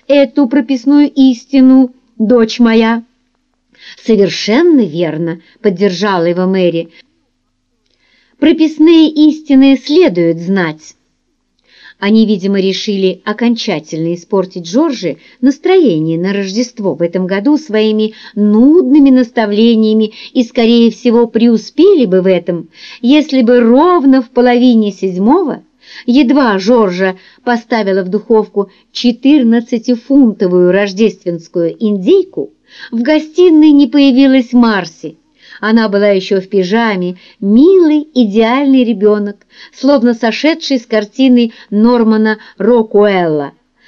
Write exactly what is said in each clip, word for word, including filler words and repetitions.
эту прописную истину, дочь моя». «Совершенно верно», — поддержала его Мэри. «Прописные истины следует знать». Они, видимо, решили окончательно испортить Джорджи настроение на Рождество в этом году своими нудными наставлениями и, скорее всего, преуспели бы в этом, если бы ровно в половине седьмого, едва Джорджа поставила в духовку четырнадцатифунтовую рождественскую индейку, в гостиной не появилась Марси. Она была еще в пижаме, милый, идеальный ребенок, словно сошедший с картины Нормана Рокуэлла.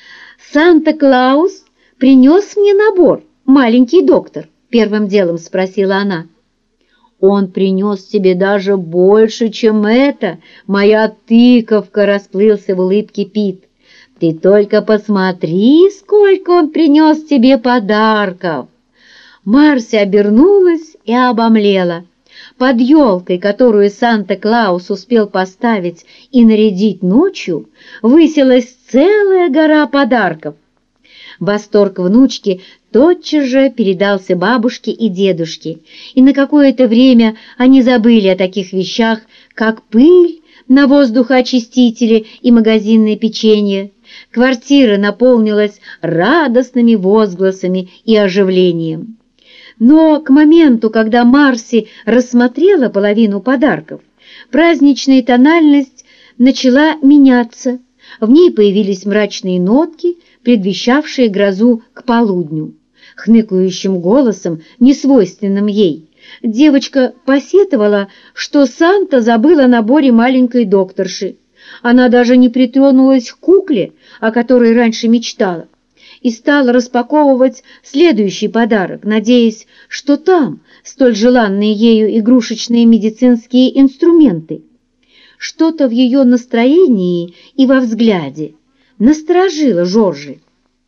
«Санта-Клаус принес мне набор, маленький доктор?» — первым делом спросила она. «Он принес тебе даже больше, чем это, моя тыковка», — расплылся в улыбке Пит. «Ты только посмотри, сколько он принес тебе подарков!» Марси обернулась и обомлела. Под елкой, которую Санта-Клаус успел поставить и нарядить ночью, высилась целая гора подарков. Восторг внучки тотчас же передался бабушке и дедушке, и на какое-то время они забыли о таких вещах, как пыль на воздухоочистителе и магазинное печенье. Квартира наполнилась радостными возгласами и оживлением. Но к моменту, когда Марси рассмотрела половину подарков, праздничная тональность начала меняться. В ней появились мрачные нотки, предвещавшие грозу к полудню. Хныкающим голосом, несвойственным ей, девочка посетовала, что Санта забыл о наборе маленькой докторши. Она даже не притронулась к кукле, о которой раньше мечтала, и стала распаковывать следующий подарок, надеясь, что там столь желанные ею игрушечные медицинские инструменты. Что-то в ее настроении и во взгляде насторожило Джорджи.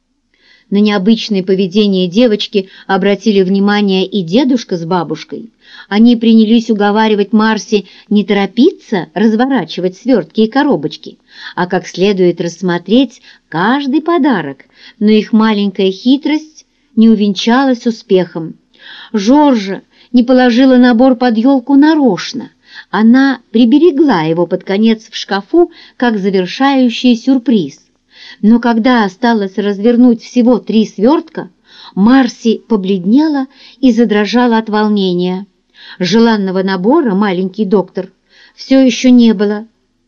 На необычное поведение девочки обратили внимание и дедушка с бабушкой. Они принялись уговаривать Марси не торопиться разворачивать свертки и коробочки, а как следует рассмотреть каждый подарок, но их маленькая хитрость не увенчалась успехом. Джорджа не положила набор под елку нарочно. Она приберегла его под конец в шкафу как завершающий сюрприз. Но когда осталось развернуть всего три свертка, Марси побледнела и задрожала от волнения. Желанного набора «Маленький доктор» все еще не было.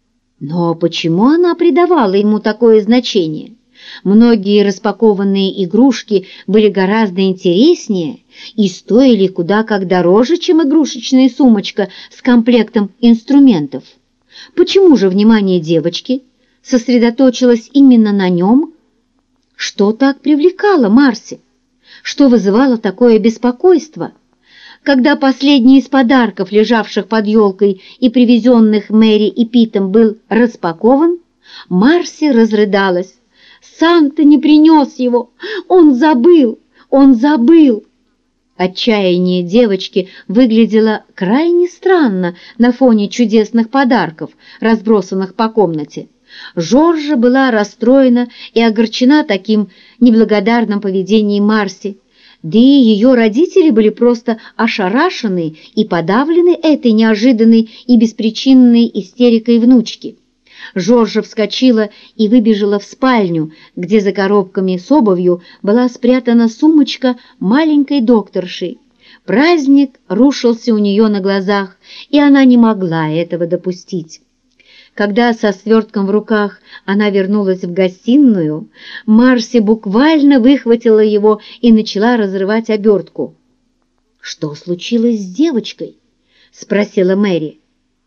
Но почему она придавала ему такое значение? Многие распакованные игрушки были гораздо интереснее и стоили куда как дороже, чем игрушечная сумочка с комплектом инструментов. Почему же внимание девочки сосредоточилось именно на нем? Что так привлекало Марси? Что вызывало такое беспокойство? Когда последний из подарков, лежавших под елкой и привезенных Мэри и Питом, был распакован, Марси разрыдалась. «Санта не принес его! Он забыл! Он забыл!» Отчаяние девочки выглядело крайне странно на фоне чудесных подарков, разбросанных по комнате. Джорджа была расстроена и огорчена таким неблагодарным поведением Марси, да и ее родители были просто ошарашены и подавлены этой неожиданной и беспричинной истерикой внучки. Джорджа вскочила и выбежала в спальню, где за коробками с обувью была спрятана сумочка маленькой докторши. Праздник рушился у нее на глазах, и она не могла этого допустить. Когда со свертком в руках она вернулась в гостиную, Марси буквально выхватила его и начала разрывать обертку. «Что случилось с девочкой?» — спросила Мэри.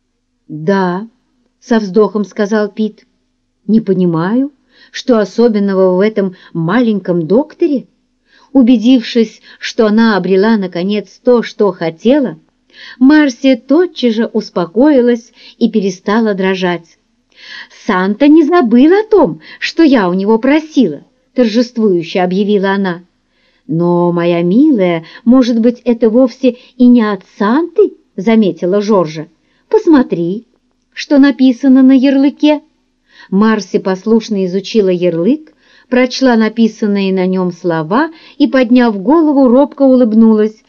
«Да», — со вздохом сказал Пит. «Не понимаю, что особенного в этом маленьком докторе?» Убедившись, что она обрела наконец то, что хотела, Марси тотчас же успокоилась и перестала дрожать. «Санта не забыл о том, что я у него просила», — торжествующе объявила она. «Но, моя милая, может быть, это вовсе и не от Санты?» — заметила Джорджа. «Посмотри, что написано на ярлыке». Марси послушно изучила ярлык, прочла написанные на нем слова и, подняв голову, робко улыбнулась.